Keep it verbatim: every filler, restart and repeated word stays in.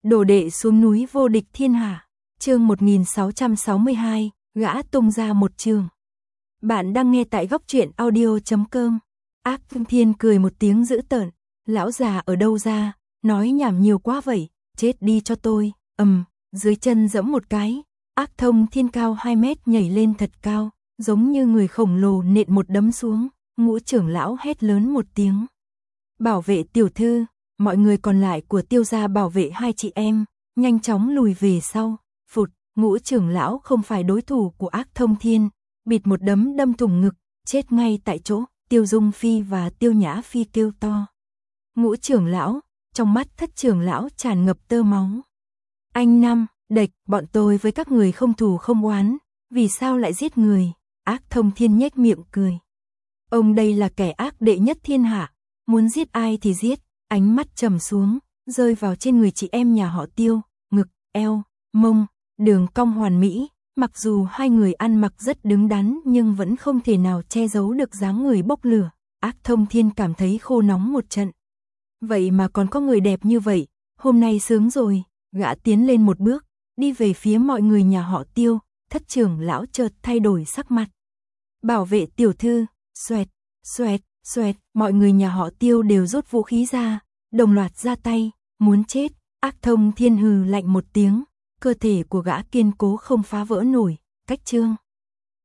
Đồ đệ xuống núi vô địch thiên hạ. Chương một nghìn sáu trăm sáu mươi hai, gã tung ra một trường. Bạn đang nghe tại góc truyện audio chấm com. Ác Thiên cười một tiếng dữ tợn, lão già ở đâu ra, nói nhảm nhiều quá vậy, chết đi cho tôi. Ầm, dưới chân giẫm một cái, Ác Thông Thiên cao hai mét nhảy lên thật cao, giống như người khổng lồ nện một đấm xuống. Ngũ trưởng lão hét lớn một tiếng. Bảo vệ tiểu thư. Mọi người còn lại của Tiêu gia bảo vệ hai chị em, nhanh chóng lùi về sau. Phụt, Ngũ trưởng lão không phải đối thủ của Ác Thông Thiên, bịt một đấm đâm thủng ngực, chết ngay tại chỗ. Tiêu Dung Phi và Tiêu Nhã Phi kêu to. Ngũ trưởng lão, trong mắt Thất trưởng lão tràn ngập tơ máu. Anh Năm, Địch, bọn tôi với các người không thù không oán, vì sao lại giết người? Ác Thông Thiên nhếch miệng cười. Ông đây là kẻ ác đệ nhất thiên hạ, muốn giết ai thì giết. Ánh mắt trầm xuống, rơi vào trên người chị em nhà họ Tiêu, ngực, eo, mông, đường cong hoàn mỹ. Mặc dù hai người ăn mặc rất đứng đắn nhưng vẫn không thể nào che giấu được dáng người bốc lửa. Ác Thông Thiên cảm thấy khô nóng một trận. Vậy mà còn có người đẹp như vậy, hôm nay sướng rồi. Gã tiến lên một bước, đi về phía mọi người nhà họ Tiêu. Thất trưởng lão chợt thay đổi sắc mặt. Bảo vệ tiểu thư, xoẹt, xoẹt, xoẹt, mọi người nhà họ Tiêu đều rút vũ khí ra, đồng loạt ra tay, muốn chết. Ác Thông Thiên hừ lạnh một tiếng, cơ thể của gã kiên cố không phá vỡ nổi. Cách chương